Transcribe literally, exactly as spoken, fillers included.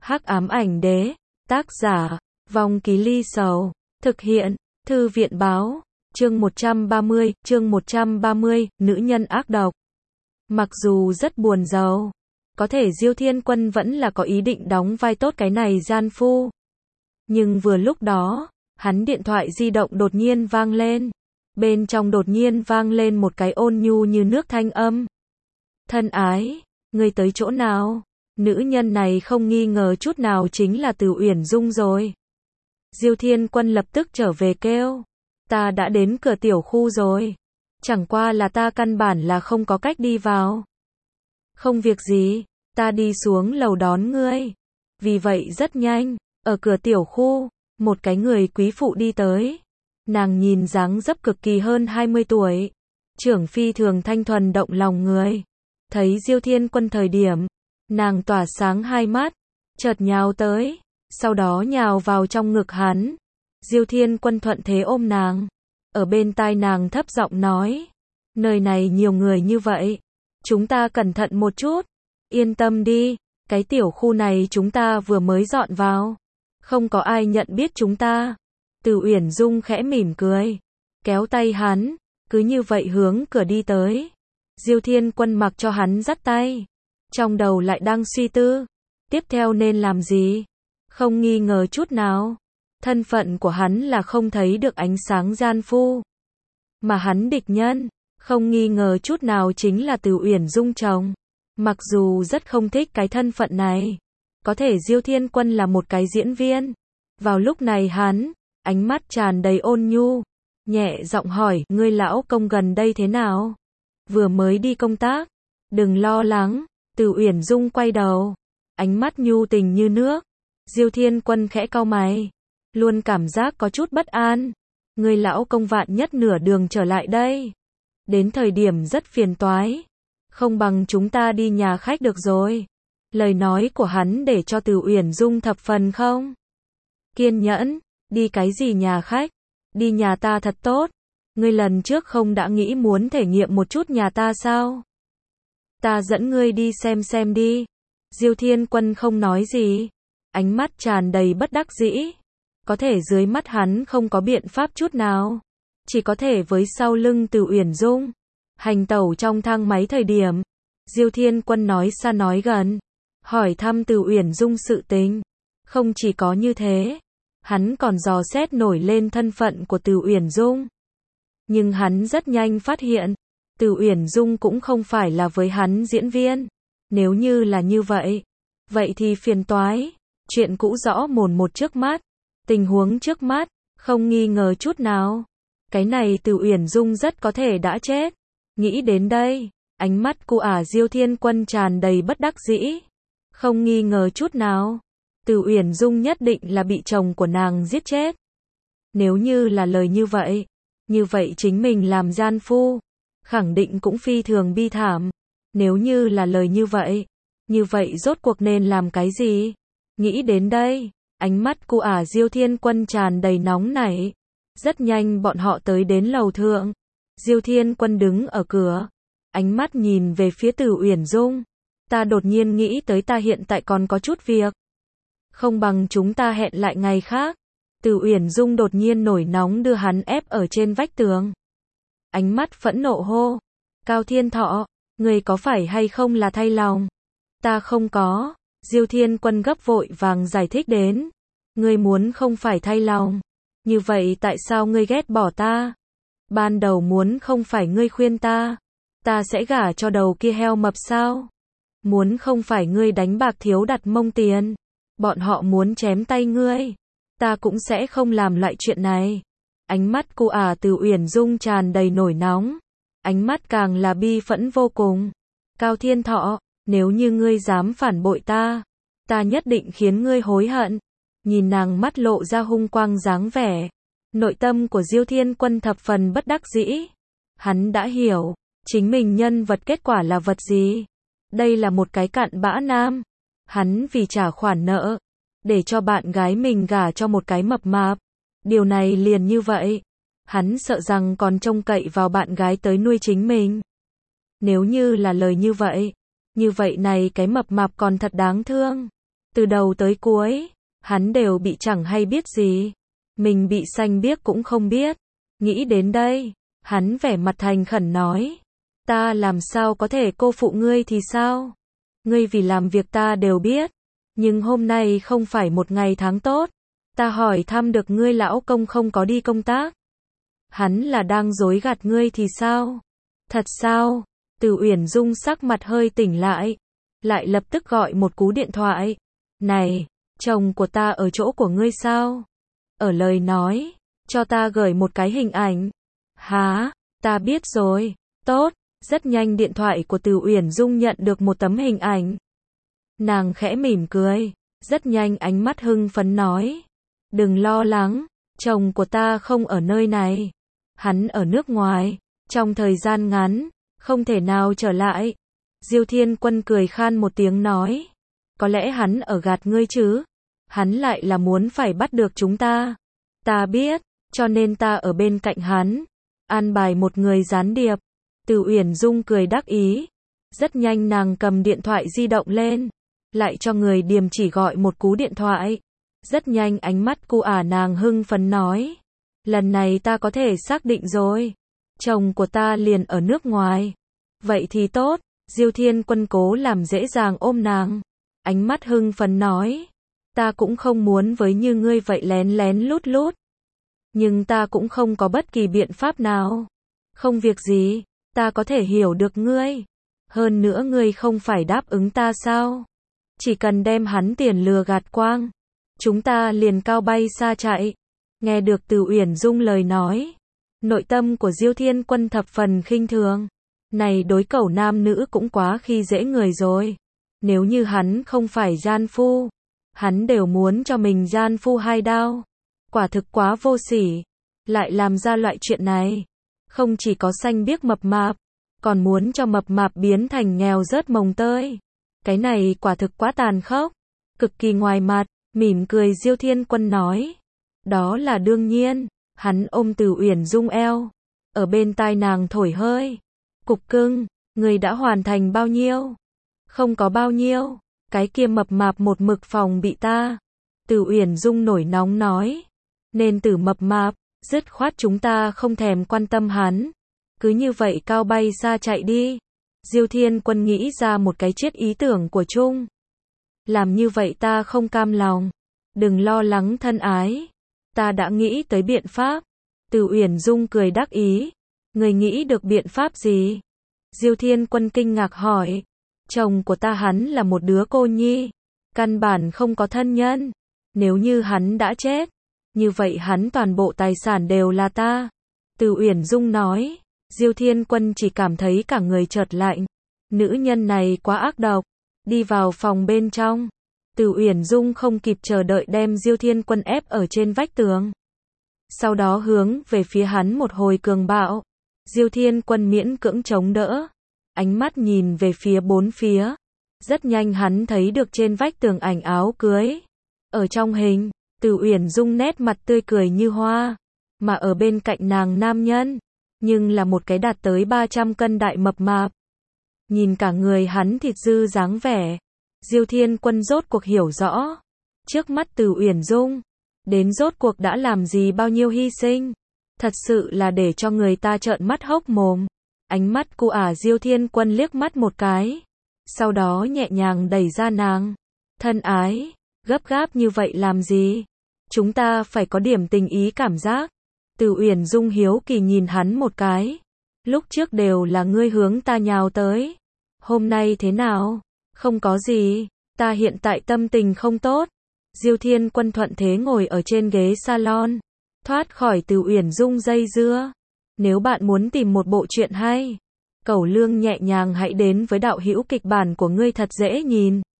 Hắc ám ảnh đế, tác giả, Vong Ký Ly Sầu, thực hiện, Thư viện báo, chương một trăm ba mươi, chương một trăm ba mươi, nữ nhân ác độc. Mặc dù rất buồn giàu, có thể Diêu Thiên Quân vẫn là có ý định đóng vai tốt cái này gian phu. Nhưng vừa lúc đó, hắn điện thoại di động đột nhiên vang lên. Bên trong đột nhiên vang lên một cái ôn nhu như nước thanh âm. Thân ái, ngươi tới chỗ nào? Nữ nhân này không nghi ngờ chút nào chính là Từ Uyển Dung rồi. Diêu Thiên Quân lập tức trở về kêu. Ta đã đến cửa tiểu khu rồi. Chẳng qua là ta căn bản là không có cách đi vào. Không việc gì, ta đi xuống lầu đón ngươi. Vì vậy rất nhanh, ở cửa tiểu khu, một cái người quý phụ đi tới. Nàng nhìn dáng dấp cực kỳ hơn hai mươi tuổi. Trưởng phi thường thanh thuần động lòng người. Thấy Diêu Thiên Quân thời điểm, nàng tỏa sáng hai mắt, chợt nhào tới, sau đó nhào vào trong ngực hắn. Diêu Thiên Quân thuận thế ôm nàng, ở bên tai nàng thấp giọng nói, nơi này nhiều người như vậy, chúng ta cẩn thận một chút, yên tâm đi, cái tiểu khu này chúng ta vừa mới dọn vào, không có ai nhận biết chúng ta. Từ Uyển Dung khẽ mỉm cười, kéo tay hắn, cứ như vậy hướng cửa đi tới. Diêu Thiên Quân mặc cho hắn dắt tay, trong đầu lại đang suy tư, tiếp theo nên làm gì? Không nghi ngờ chút nào, thân phận của hắn là không thấy được ánh sáng gian phu. Mà hắn địch nhân, không nghi ngờ chút nào chính là Từ Uyển Dung chồng. Mặc dù rất không thích cái thân phận này, có thể Diêu Thiên Quân là một cái diễn viên. Vào lúc này hắn, ánh mắt tràn đầy ôn nhu, nhẹ giọng hỏi, ngươi lão công gần đây thế nào? Vừa mới đi công tác, đừng lo lắng. Từ Uyển Dung quay đầu, ánh mắt nhu tình như nước. Diêu Thiên Quân khẽ cau mày, luôn cảm giác có chút bất an. Người lão công vạn nhất nửa đường trở lại đây, đến thời điểm rất phiền toái. Không bằng chúng ta đi nhà khách được rồi. Lời nói của hắn để cho Từ Uyển Dung thập phần không kiên nhẫn. Đi cái gì nhà khách? Đi nhà ta thật tốt. Ngươi lần trước không đã nghĩ muốn thể nghiệm một chút nhà ta sao? Ta dẫn ngươi đi xem xem đi. Diêu Thiên Quân không nói gì, ánh mắt tràn đầy bất đắc dĩ. Có thể dưới mắt hắn không có biện pháp chút nào, chỉ có thể với sau lưng Từ Uyển Dung. Hành tẩu trong thang máy thời điểm, Diêu Thiên Quân nói xa nói gần, hỏi thăm Từ Uyển Dung sự tình. Không chỉ có như thế, hắn còn dò xét nổi lên thân phận của Từ Uyển Dung. Nhưng hắn rất nhanh phát hiện, Từ Uyển Dung cũng không phải là với hắn diễn viên. Nếu như là như vậy, vậy thì phiền toái. Chuyện cũ rõ mồn một trước mắt, tình huống trước mắt, không nghi ngờ chút nào. Cái này Từ Uyển Dung rất có thể đã chết. Nghĩ đến đây, ánh mắt của ả Diêu Thiên Quân tràn đầy bất đắc dĩ. Không nghi ngờ chút nào, Từ Uyển Dung nhất định là bị chồng của nàng giết chết. Nếu như là lời như vậy, như vậy chính mình làm gian phu, khẳng định cũng phi thường bi thảm. Nếu như là lời như vậy, như vậy rốt cuộc nên làm cái gì? Nghĩ đến đây, ánh mắt của ả Diêu Thiên Quân tràn đầy nóng nảy. Rất nhanh bọn họ tới đến lầu thượng. Diêu Thiên Quân đứng ở cửa, ánh mắt nhìn về phía Từ Uyển Dung. Ta đột nhiên nghĩ tới ta hiện tại còn có chút việc. Không bằng chúng ta hẹn lại ngày khác. Từ Uyển Dung đột nhiên nổi nóng đưa hắn ép ở trên vách tường. Ánh mắt phẫn nộ hô, Cao Thiên Thọ, người có phải hay không là thay lòng? Ta không có. Diêu Thiên Quân gấp vội vàng giải thích đến. Ngươi muốn không phải thay lòng, như vậy tại sao ngươi ghét bỏ ta? Ban đầu muốn không phải ngươi khuyên ta, ta sẽ gả cho đầu kia heo mập sao? Muốn không phải ngươi đánh bạc thiếu đặt mông tiền, bọn họ muốn chém tay ngươi, ta cũng sẽ không làm loại chuyện này. Ánh mắt của ả Từ Uyển Dung tràn đầy nổi nóng, ánh mắt càng là bi phẫn vô cùng. Cao Thiên Thọ, nếu như ngươi dám phản bội ta, ta nhất định khiến ngươi hối hận. Nhìn nàng mắt lộ ra hung quang dáng vẻ, nội tâm của Diêu Thiên Quân thập phần bất đắc dĩ. Hắn đã hiểu, chính mình nhân vật kết quả là vật gì. Đây là một cái cặn bã nam. Hắn vì trả khoản nợ, để cho bạn gái mình gả cho một cái mập mạp. Điều này liền như vậy. Hắn sợ rằng còn trông cậy vào bạn gái tới nuôi chính mình. Nếu như là lời như vậy, như vậy này cái mập mạp còn thật đáng thương. Từ đầu tới cuối, hắn đều bị chẳng hay biết gì. Mình bị xanh biếc cũng không biết. Nghĩ đến đây, hắn vẻ mặt thành khẩn nói. Ta làm sao có thể cô phụ ngươi thì sao? Ngươi vì làm việc ta đều biết. Nhưng hôm nay không phải một ngày tháng tốt. Ta hỏi thăm được ngươi lão công không có đi công tác. Hắn là đang dối gạt ngươi thì sao? Thật sao? Từ Uyển Dung sắc mặt hơi tỉnh lại. Lại lập tức gọi một cú điện thoại. Này, chồng của ta ở chỗ của ngươi sao? Ở lời nói, cho ta gửi một cái hình ảnh. Hả? Ta biết rồi. Tốt. Rất nhanh điện thoại của Từ Uyển Dung nhận được một tấm hình ảnh. Nàng khẽ mỉm cười. Rất nhanh ánh mắt hưng phấn nói. Đừng lo lắng. Chồng của ta không ở nơi này. Hắn ở nước ngoài. Trong thời gian ngắn, không thể nào trở lại. Diêu Thiên Quân cười khan một tiếng nói. Có lẽ hắn ở gạt ngươi chứ. Hắn lại là muốn phải bắt được chúng ta. Ta biết, cho nên ta ở bên cạnh hắn. An bài một người gián điệp. Từ Uyển Dung cười đắc ý. Rất nhanh nàng cầm điện thoại di động lên. Lại cho người điềm chỉ gọi một cú điện thoại. Rất nhanh ánh mắt cu ả nàng hưng phấn nói. Lần này ta có thể xác định rồi. Chồng của ta liền ở nước ngoài. Vậy thì tốt. Diêu Thiên Quân cố làm dễ dàng ôm nàng. Ánh mắt hưng phấn nói. Ta cũng không muốn với như ngươi vậy lén lén lút lút. Nhưng ta cũng không có bất kỳ biện pháp nào. Không việc gì, ta có thể hiểu được ngươi. Hơn nữa ngươi không phải đáp ứng ta sao? Chỉ cần đem hắn tiền lừa gạt quang. Chúng ta liền cao bay xa chạy. Nghe được Từ Uyển Dung lời nói. Nội tâm của Diêu Thiên Quân thập phần khinh thường. Này đối cẩu nam nữ cũng quá khi dễ người rồi. Nếu như hắn không phải gian phu, hắn đều muốn cho mình gian phu hai đao. Quả thực quá vô sỉ. Lại làm ra loại chuyện này. Không chỉ có xanh biếc mập mạp, còn muốn cho mập mạp biến thành nghèo rớt mồng tơi. Cái này quả thực quá tàn khốc. Cực kỳ ngoài mặt, mỉm cười Diêu Thiên Quân nói. Đó là đương nhiên. Hắn ôm Từ Uyển Dung eo. Ở bên tai nàng thổi hơi. Cục cưng, người đã hoàn thành bao nhiêu? Không có bao nhiêu. Cái kia mập mạp một mực phòng bị ta. Từ Uyển Dung nổi nóng nói. Nên Tử mập mạp, dứt khoát chúng ta không thèm quan tâm hắn. Cứ như vậy cao bay xa chạy đi. Diêu Thiên Quân nghĩ ra một cái triết ý tưởng của Trung. Làm như vậy ta không cam lòng. Đừng lo lắng thân ái. Ta đã nghĩ tới biện pháp. Từ Uyển Dung cười đắc ý. Người nghĩ được biện pháp gì? Diêu Thiên Quân kinh ngạc hỏi. Chồng của ta hắn là một đứa cô nhi. Căn bản không có thân nhân. Nếu như hắn đã chết, như vậy hắn toàn bộ tài sản đều là ta. Từ Uyển Dung nói. Diêu Thiên Quân chỉ cảm thấy cả người chợt lạnh. Nữ nhân này quá ác độc. Đi vào phòng bên trong. Từ Uyển Dung không kịp chờ đợi đem Diêu Thiên Quân ép ở trên vách tường. Sau đó hướng về phía hắn một hồi cường bạo. Diêu Thiên Quân miễn cưỡng chống đỡ. Ánh mắt nhìn về phía bốn phía. Rất nhanh hắn thấy được trên vách tường ảnh áo cưới. Ở trong hình, Từ Uyển Dung nét mặt tươi cười như hoa. Mà ở bên cạnh nàng nam nhân. Nhưng là một cái đạt tới ba trăm cân đại mập mạp. Nhìn cả người hắn thịt dư dáng vẻ. Diêu Thiên Quân rốt cuộc hiểu rõ. Trước mắt Từ Uyển Dung. Đến rốt cuộc đã làm gì bao nhiêu hy sinh. Thật sự là để cho người ta trợn mắt hốc mồm. Ánh mắt cu ả Diêu Thiên Quân liếc mắt một cái. Sau đó nhẹ nhàng đẩy ra nàng. Thân ái, gấp gáp như vậy làm gì? Chúng ta phải có điểm tình ý cảm giác. Từ Uyển Dung hiếu kỳ nhìn hắn một cái. Lúc trước đều là ngươi hướng ta nhào tới. Hôm nay thế nào? Không có gì. Ta hiện tại tâm tình không tốt. Diêu Thiên Quân thuận thế ngồi ở trên ghế salon. Thoát khỏi Từ Uyển Dung dây dưa. Nếu bạn muốn tìm một bộ truyện hay, Cẩu Lương nhẹ nhàng hãy đến với đạo hữu kịch bản của ngươi thật dễ nhìn.